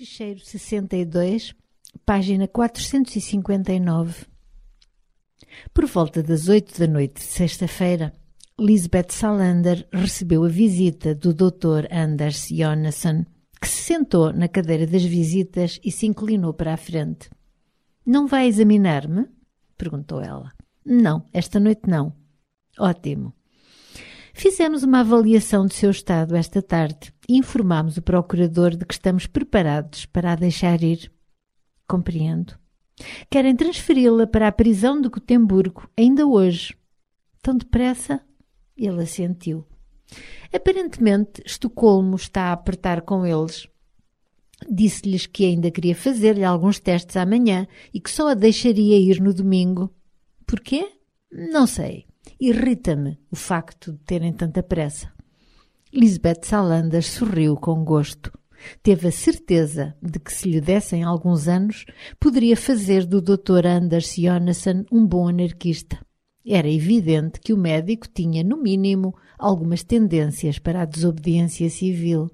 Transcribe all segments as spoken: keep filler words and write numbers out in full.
Ficheiro sessenta e dois, página quatrocentos e cinquenta e nove. Por volta das oito da noite de sexta-feira, Lisbeth Salander recebeu a visita do doutor Anders Jonassen, que se sentou na cadeira das visitas e se inclinou para a frente. — Não vai examinar-me? — perguntou ela. — Não, esta noite não. — Ótimo. Fizemos uma avaliação do seu estado esta tarde e informámos o procurador de que estamos preparados para a deixar ir. — Compreendo. Querem transferi-la para a prisão de Gotemburgo ainda hoje. — Tão depressa? Ele assentiu. Aparentemente, Estocolmo está a apertar com eles. Disse-lhes que ainda queria fazer-lhe alguns testes amanhã e que só a deixaria ir no domingo. Porquê? Não sei. Irrita-me o facto de terem tanta pressa. Lisbeth Salander sorriu com gosto. Teve a certeza de que, se lhe dessem alguns anos, poderia fazer do doutor Anders Jonassen um bom anarquista. Era evidente que o médico tinha, no mínimo, algumas tendências para a desobediência civil.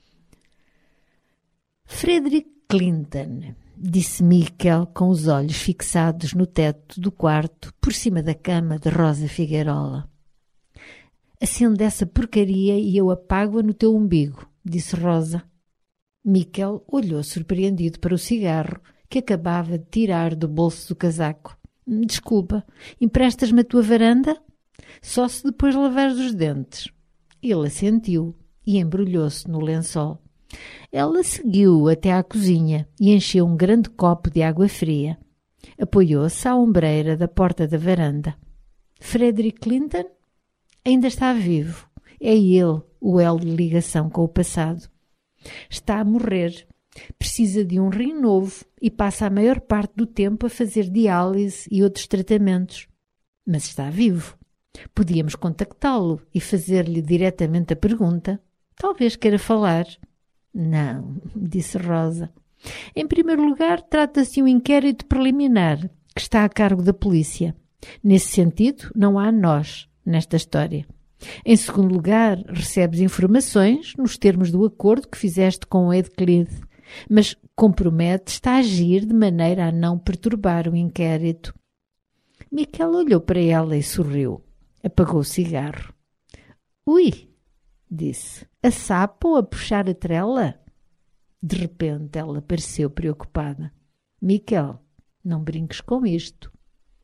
Frederick Clinton, disse Mikkel com os olhos fixados no teto do quarto, por cima da cama de Rosa Figueirola. Acende essa porcaria e eu apago-a no teu umbigo, disse Rosa. Mikkel olhou surpreendido para o cigarro que acabava de tirar do bolso do casaco. Desculpa, emprestas-me a tua varanda? Só se depois lavares os dentes. Ele assentiu e embrulhou-se no lençol. Ela seguiu até à cozinha e encheu um grande copo de água fria. Apoiou-se à ombreira da porta da varanda. Frederick Clinton? Ainda está vivo. É ele o elo de ligação com o passado. Está a morrer. Precisa de um rim novo e passa a maior parte do tempo a fazer diálise e outros tratamentos. Mas está vivo. Podíamos contactá-lo e fazer-lhe diretamente a pergunta. Talvez queira falar. Não, disse Rosa. Em primeiro lugar, trata-se de um inquérito preliminar que está a cargo da polícia. Nesse sentido, não há nós nesta história. Em segundo lugar, recebes informações nos termos do acordo que fizeste com o Edclide, mas comprometes-te a agir de maneira a não perturbar o inquérito. Mikkel olhou para ela e sorriu. Apagou o cigarro. Ui, disse, a sapo ou a puxar a trela? De repente ela pareceu preocupada. Mikkel, não brinques com isto.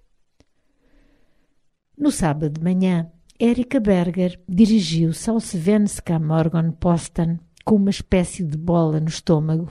No sábado de manhã, Erika Berger dirigiu-se ao Svenska Morgonposten com uma espécie de bola no estômago.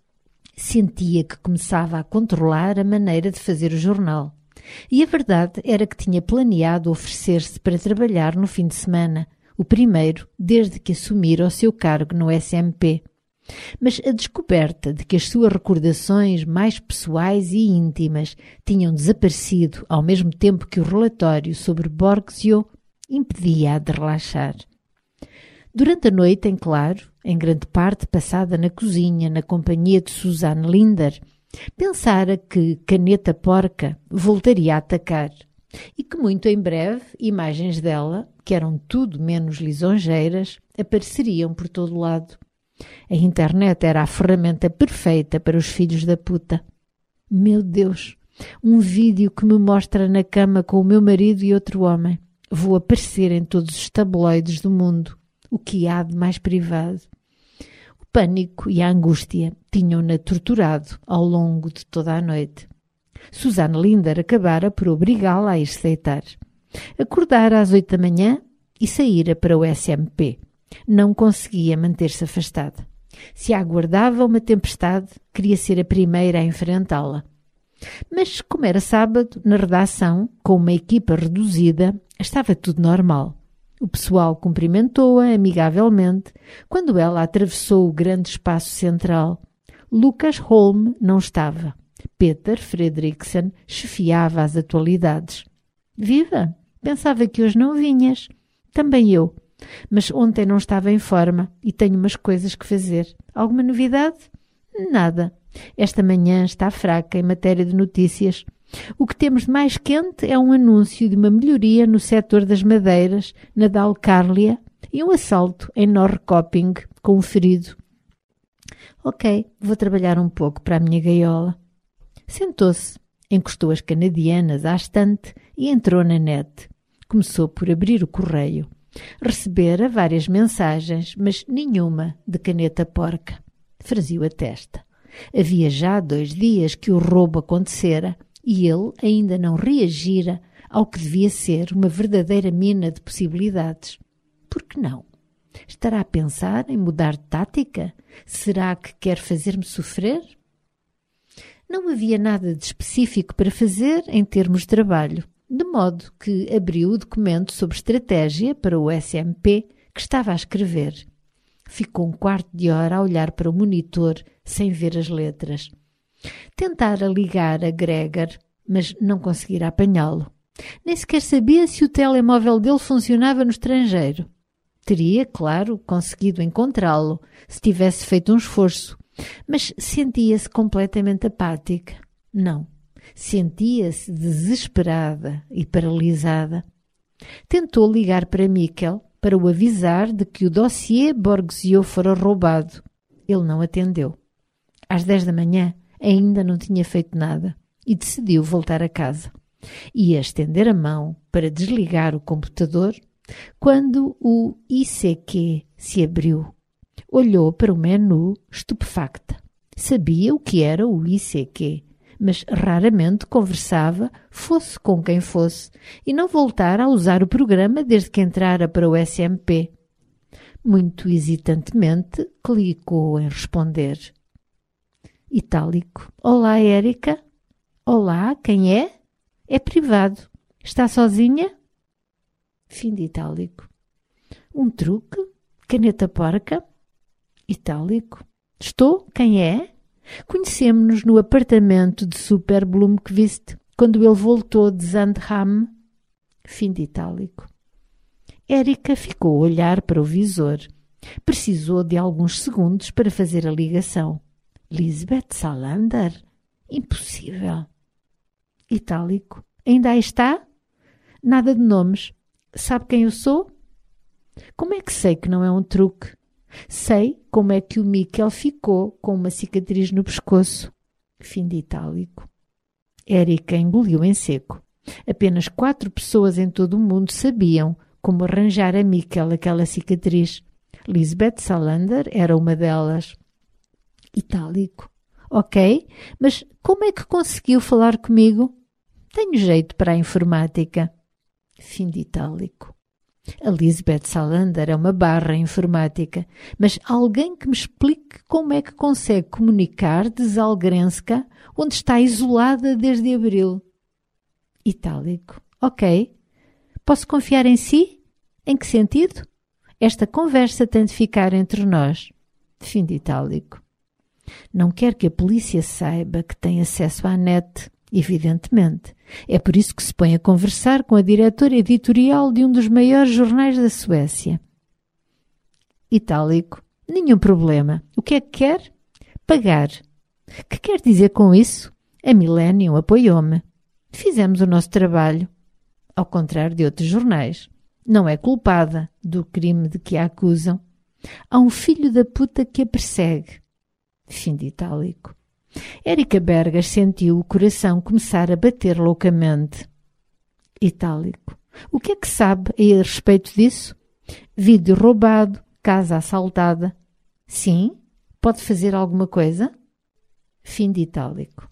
Sentia que começava a controlar a maneira de fazer o jornal. E a verdade era que tinha planeado oferecer-se para trabalhar no fim de semana, o primeiro desde que assumira o seu cargo no S M P. Mas a descoberta de que as suas recordações mais pessoais e íntimas tinham desaparecido ao mesmo tempo que o relatório sobre Borgsio impedia-a de relaxar. Durante a noite, em claro, em grande parte passada na cozinha, na companhia de Susanne Linder, pensara que Caneta Porca voltaria a atacar e que muito em breve imagens dela, que eram tudo menos lisonjeiras, apareceriam por todo lado. A internet era a ferramenta perfeita para os filhos da puta. Meu Deus, um vídeo que me mostra na cama com o meu marido e outro homem. Vou aparecer em todos os tabloides do mundo. O que há de mais privado? O pânico e a angústia tinham-na torturado ao longo de toda a noite. Susanne Linder acabara por obrigá-la a ir-se deitar. Acordara às oito da manhã e saíra para o S M P. Não conseguia manter-se afastada. Se a aguardava uma tempestade, queria ser a primeira a enfrentá-la. Mas, como era sábado, na redação, com uma equipa reduzida, estava tudo normal. O pessoal cumprimentou-a amigavelmente quando ela atravessou o grande espaço central. Lucas Holm não estava. Peter Fredriksson chefiava as atualidades. Viva! Pensava que hoje não vinhas. Também eu. Mas ontem não estava em forma e tenho umas coisas que fazer. Alguma novidade? Nada. Esta manhã está fraca em matéria de notícias. O que temos de mais quente é um anúncio de uma melhoria no setor das madeiras, na Dalcárlia, e um assalto em Norrköping com um ferido. Ok, vou trabalhar um pouco para a minha gaiola. Sentou-se, encostou as canadianas à estante e entrou na net. Começou por abrir o correio. Recebera várias mensagens, mas nenhuma de caneta porca. Franziu a testa. Havia já dois dias que o roubo acontecera e ele ainda não reagira ao que devia ser uma verdadeira mina de possibilidades. Por que não? Estará a pensar em mudar de tática? Será que quer fazer-me sofrer? Não havia nada de específico para fazer em termos de trabalho, de modo que abriu o documento sobre estratégia para o S M P que estava a escrever. Ficou um quarto de hora a olhar para o monitor sem ver as letras. Tentara ligar a Gregor, mas não conseguira apanhá-lo. Nem sequer sabia se o telemóvel dele funcionava no estrangeiro. Teria, claro, conseguido encontrá-lo se tivesse feito um esforço, mas sentia-se completamente apática. Não, sentia-se desesperada e paralisada. Tentou ligar para Mikkel para o avisar de que o dossiê Borgsio fora roubado. Ele não atendeu. Às dez da manhã ainda não tinha feito nada e decidiu voltar a casa. Ia estender a mão para desligar o computador quando o I C Q se abriu. Olhou para o menu estupefacta. Sabia o que era o I C Q, mas raramente conversava, fosse com quem fosse, e não voltara a usar o programa desde que entrara para o S M P. Muito hesitantemente, clicou em responder. Itálico. Olá, Érica. Olá, quem é? É privado. Está sozinha? Fim de itálico. Um truque? Caneta porca? Itálico. Estou? Quem é? Conhecemo-nos no apartamento de Super Blomqvist, quando ele voltou de Zandham. Fim de itálico. Érica ficou a olhar para o visor. Precisou de alguns segundos para fazer a ligação. Lisbeth Salander? Impossível. Itálico. Ainda aí está? Nada de nomes. Sabe quem eu sou? Como é que sei que não é um truque? Sei como é que o Mikkel ficou com uma cicatriz no pescoço. Fim de itálico. Érica engoliu em seco. Apenas quatro pessoas em todo o mundo sabiam como arranjar a Mikkel aquela cicatriz. Lisbeth Salander era uma delas. Itálico. Ok, mas como é que conseguiu falar comigo? Tenho jeito para a informática. Fim de itálico. A Lisbeth Salander é uma barra informática, mas alguém que me explique como é que consegue comunicar de Zalgrenska, onde está isolada desde abril. Itálico. Ok. Posso confiar em si? Em que sentido? Esta conversa tem de ficar entre nós. Fim de itálico. Não quer que a polícia saiba que tem acesso à net, evidentemente. É por isso que se põe a conversar com a diretora editorial de um dos maiores jornais da Suécia. Itálico. Nenhum problema. O que é que quer? Pagar. Que quer dizer com isso? A Millennium apoiou-me. Fizemos o nosso trabalho. Ao contrário de outros jornais. Não é culpada do crime de que a acusam. Há um filho da puta que a persegue. Fim de itálico. Érica Berger sentiu o coração começar a bater loucamente. Itálico. O que é que sabe a respeito disso? Vídeo roubado, casa assaltada. Sim? Pode fazer alguma coisa? Fim de itálico.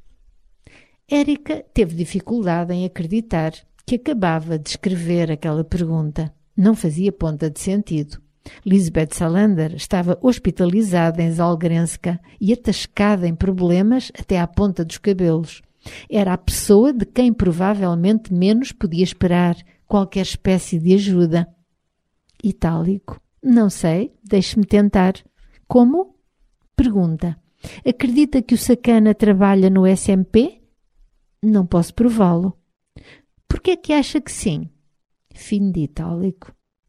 Érica teve dificuldade em acreditar que acabava de escrever aquela pergunta. Não fazia ponta de sentido. Lisbeth Salander estava hospitalizada em Zalgrenska e atascada em problemas até à ponta dos cabelos. Era a pessoa de quem provavelmente menos podia esperar qualquer espécie de ajuda. Itálico. Não sei, deixe-me tentar. Como? Pergunta. Acredita que o sacana trabalha no S M P? Não posso prová-lo. Por que é que acha que sim? Fim de itálico.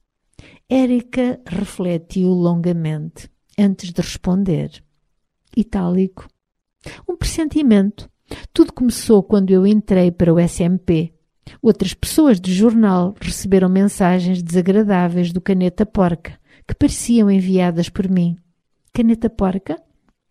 Érica refletiu longamente, antes de responder. Itálico. Um pressentimento. Tudo começou quando eu entrei para o S M P. Outras pessoas do jornal receberam mensagens desagradáveis do Caneta Porca, que pareciam enviadas por mim. Caneta Porca?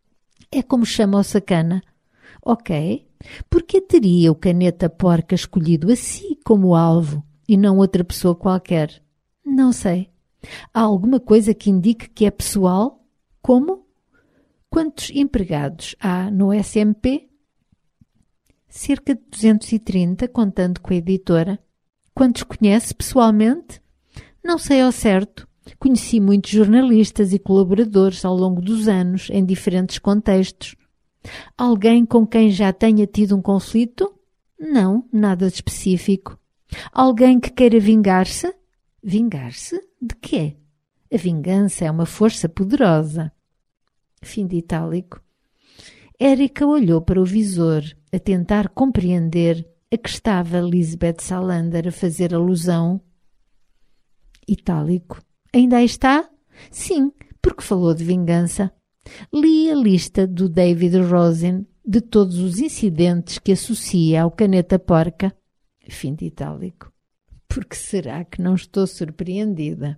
É como chama o sacana. Ok. Por que teria o caneta porca escolhido a si como alvo e não outra pessoa qualquer? Não sei. Há alguma coisa que indique que é pessoal? Como? Quantos empregados há no S M P? Cerca de duzentos e trinta, contando com a editora. Quantos conhece pessoalmente? Não sei ao certo. Conheci muitos jornalistas e colaboradores ao longo dos anos, em diferentes contextos. Alguém com quem já tenha tido um conflito? Não, nada de específico. Alguém que queira vingar-se? Vingar-se? De quê? A vingança é uma força poderosa. Fim de itálico. Érica olhou para o visor, a tentar compreender a que estava Lisbeth Salander a fazer alusão. Itálico. Ainda aí está? Sim, porque falou de vingança. Li a lista do David Rosen de todos os incidentes que associa ao caneta porca. Fim de itálico. Porque será que não estou surpreendida?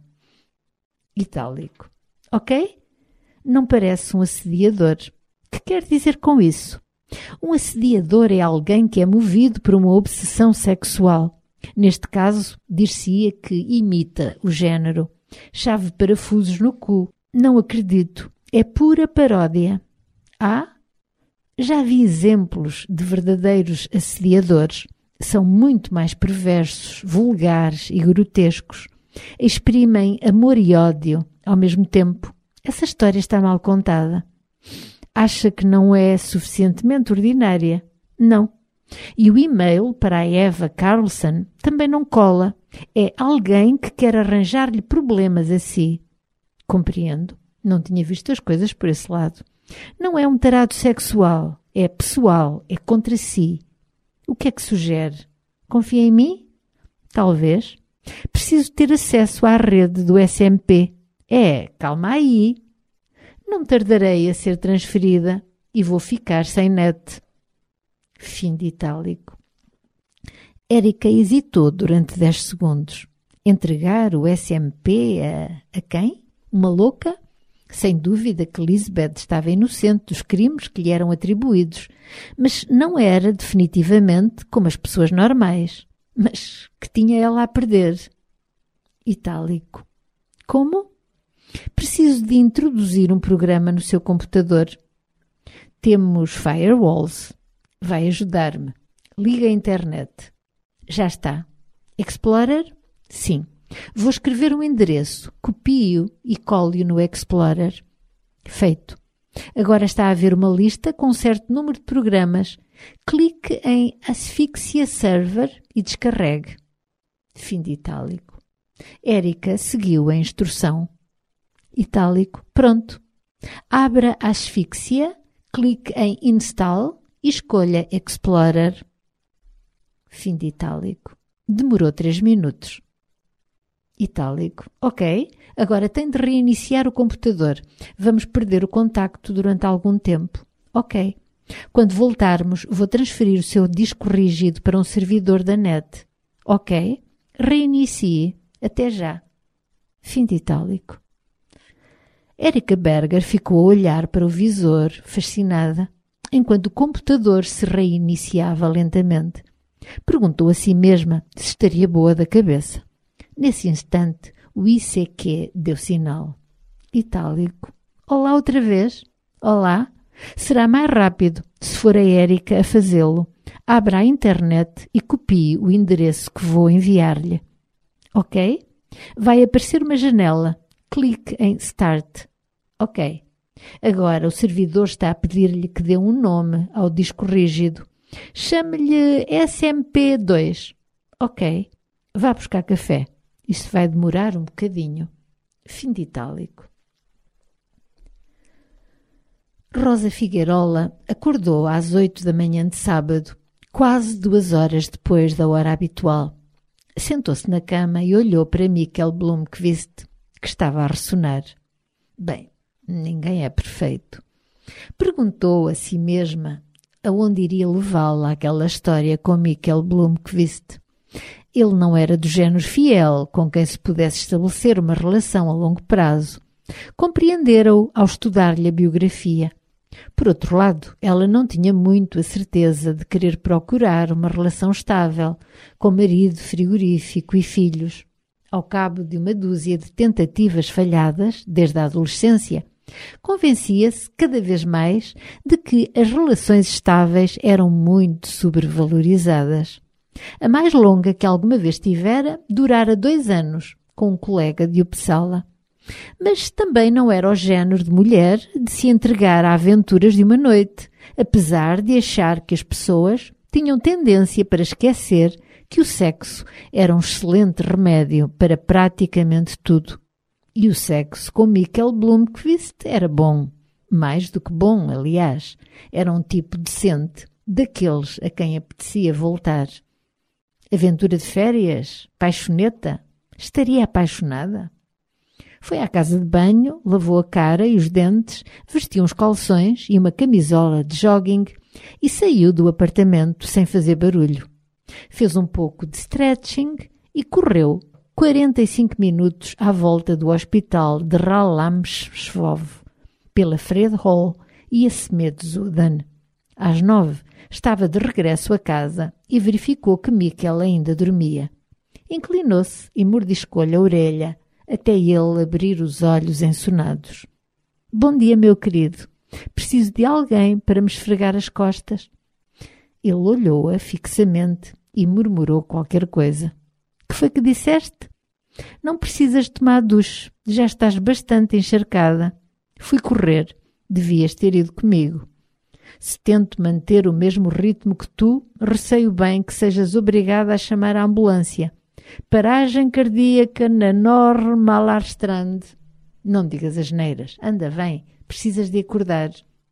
Itálico. Ok? Não parece um assediador. Que quer dizer com isso? Um assediador é alguém que é movido por uma obsessão sexual. Neste caso, dir-se-ia que imita o género. Chave de parafusos no cu. Não acredito. É pura paródia. Ah? Já vi exemplos de verdadeiros assediadores. São muito mais perversos, vulgares e grotescos. Exprimem amor e ódio ao mesmo tempo. Essa história está mal contada. Acha que não é suficientemente ordinária? Não. E o e-mail para a Eva Carlson também não cola. É alguém que quer arranjar-lhe problemas a si. Compreendo. Não tinha visto as coisas por esse lado. Não é um tarado sexual. É pessoal. É contra si. O que é que sugere? Confia em mim? Talvez. Preciso ter acesso à rede do S M P. É, calma aí. Não tardarei a ser transferida e vou ficar sem net. Fim de itálico. Érica hesitou durante dez segundos. Entregar o S M P a, a quem? Uma louca? Sem dúvida que Lisbeth estava inocente dos crimes que lhe eram atribuídos, mas não era definitivamente como as pessoas normais. Mas que tinha ela a perder? Itálico. Como? Preciso de introduzir um programa no seu computador. Temos firewalls. Vai ajudar-me. Liga a internet. Já está. Explorer? Sim. Vou escrever um endereço, copio e colo-o no Explorer. Feito. Agora está a ver uma lista com um certo número de programas. Clique em Asfixia Server e descarregue. Fim de itálico. Érica seguiu a instrução. Itálico. Pronto. Abra a Asfixia, clique em Install e escolha Explorer. Fim de itálico. Demorou três minutos. Itálico. Ok, agora tem de reiniciar o computador. Vamos perder o contacto durante algum tempo. Ok. Quando voltarmos, vou transferir o seu disco rígido para um servidor da net. Ok. Reinicie. Até já. Fim de itálico. Érica Berger ficou a olhar para o visor, fascinada, enquanto o computador se reiniciava lentamente. Perguntou a si mesma se estaria boa da cabeça. Nesse instante, o I C Q deu sinal. Itálico. Olá outra vez. Olá. Será mais rápido se for a Érica a fazê-lo. Abra a internet e copie o endereço que vou enviar-lhe. Ok? Vai aparecer uma janela. Clique em Start. Ok. Agora o servidor está a pedir-lhe que dê um nome ao disco rígido. Chame-lhe S M P dois. Ok. Vá buscar café. Isto vai demorar um bocadinho. Fim de itálico. Rosa Figueirola acordou às oito da manhã de sábado, quase duas horas depois da hora habitual. Sentou-se na cama e olhou para Mikkel Blomqvist, que estava a ressonar. Bem, ninguém é perfeito. Perguntou a si mesma aonde iria levá-la aquela história com Mikkel Blomqvist. Ele não era do género fiel com quem se pudesse estabelecer uma relação a longo prazo. Compreendera-o ao estudar-lhe a biografia. Por outro lado, ela não tinha muito a certeza de querer procurar uma relação estável, com marido, frigorífico e filhos. Ao cabo de uma dúzia de tentativas falhadas, desde a adolescência, convencia-se cada vez mais de que as relações estáveis eram muito sobrevalorizadas. A mais longa que alguma vez tivera durara dois anos, com um colega de Uppsala. Mas também não era o género de mulher de se entregar a aventuras de uma noite, apesar de achar que as pessoas tinham tendência para esquecer que o sexo era um excelente remédio para praticamente tudo. E o sexo com Mikael Blomkvist era bom, mais do que bom, aliás. Era um tipo decente, daqueles a quem apetecia voltar. Aventura de férias? Paixoneta? Estaria apaixonada? Foi à casa de banho, lavou a cara e os dentes, vestiu uns calções e uma camisola de jogging e saiu do apartamento sem fazer barulho. Fez um pouco de stretching e correu quarenta e cinco minutos à volta do hospital de Rålambshov, pela Fred Hall e a Smedzoden. Às nove, estava de regresso a casa e verificou que Mikael ainda dormia. Inclinou-se e mordiscou-lhe a orelha, até ele abrir os olhos ensonados. — Bom dia, meu querido. Preciso de alguém para me esfregar as costas. Ele olhou-a fixamente e murmurou qualquer coisa. — Que foi que disseste? — Não precisas tomar duche. Já estás bastante encharcada. Fui correr. Devias ter ido comigo. Se tento manter o mesmo ritmo que tu, receio bem que sejas obrigada a chamar a ambulância. Paragem cardíaca na Norr-Malarstrand. Não digas asneiras. Anda, vem. Precisas de acordar.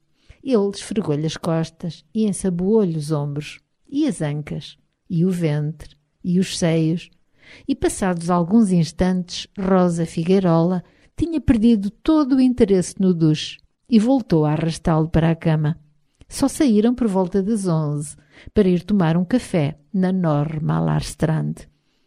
Ele esfregou-lhe as costas e ensaboou-lhe os ombros, e as ancas, e o ventre, e os seios. E passados alguns instantes, Rosa Figueirola tinha perdido todo o interesse no duche e voltou a arrastá-lo para a cama. Só saíram por volta das onze para ir tomar um café na Norr-Malarstrand.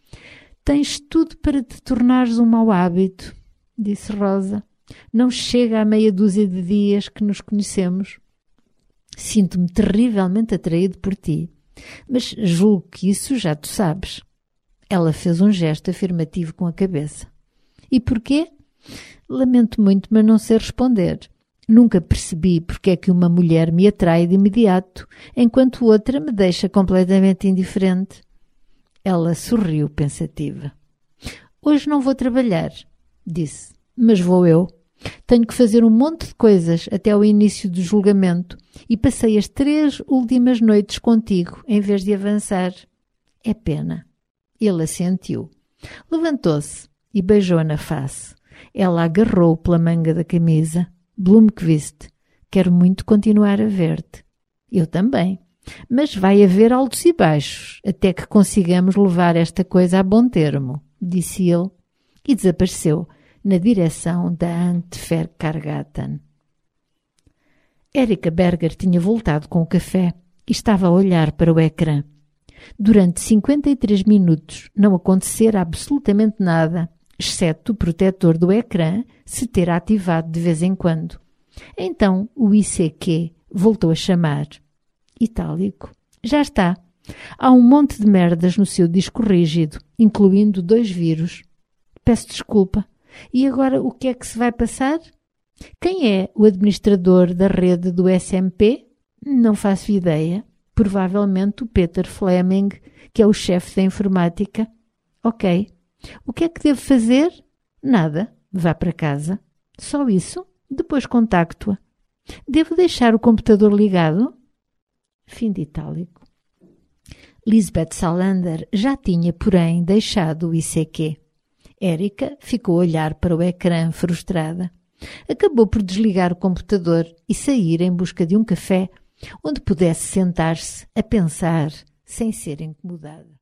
Tens tudo para te tornares um mau hábito, disse Rosa. Não chega à meia dúzia de dias que nos conhecemos. Sinto-me terrivelmente atraído por ti, mas julgo que isso já tu sabes. Ela fez um gesto afirmativo com a cabeça. E porquê? Lamento muito, mas não sei responder. Nunca percebi porque é que uma mulher me atrai de imediato, enquanto outra me deixa completamente indiferente. Ela sorriu pensativa. Hoje não vou trabalhar, disse, mas vou eu. Tenho que fazer um monte de coisas até ao início do julgamento e passei as três últimas noites contigo em vez de avançar. É pena. Ele assentiu. Levantou-se e beijou-a na face. Ela agarrou pela manga da camisa. Blomkvist, quero muito continuar a ver-te. Eu também. Mas vai haver altos e baixos, até que consigamos levar esta coisa a bom termo, disse ele, e desapareceu na direção da Antverkargatan. Erika Berger tinha voltado com o café e estava a olhar para o ecrã. Durante cinquenta e três minutos não acontecera absolutamente nada, exceto o protetor do ecrã se ter ativado de vez em quando. Então o I C Q voltou a chamar. Itálico. Já está. Há um monte de merdas no seu disco rígido, incluindo dois vírus. Peço desculpa. E agora o que é que se vai passar? Quem é o administrador da rede do S M P? Não faço ideia. Provavelmente o Peter Fleming, que é o chefe da informática. Ok. O que é que devo fazer? Nada. Vá para casa. Só isso? Depois contacto-a. Devo deixar o computador ligado? Fim de itálico. Lisbeth Salander já tinha, porém, deixado o I C Q. Erika ficou a olhar para o ecrã frustrada. Acabou por desligar o computador e sair em busca de um café onde pudesse sentar-se a pensar sem ser incomodada.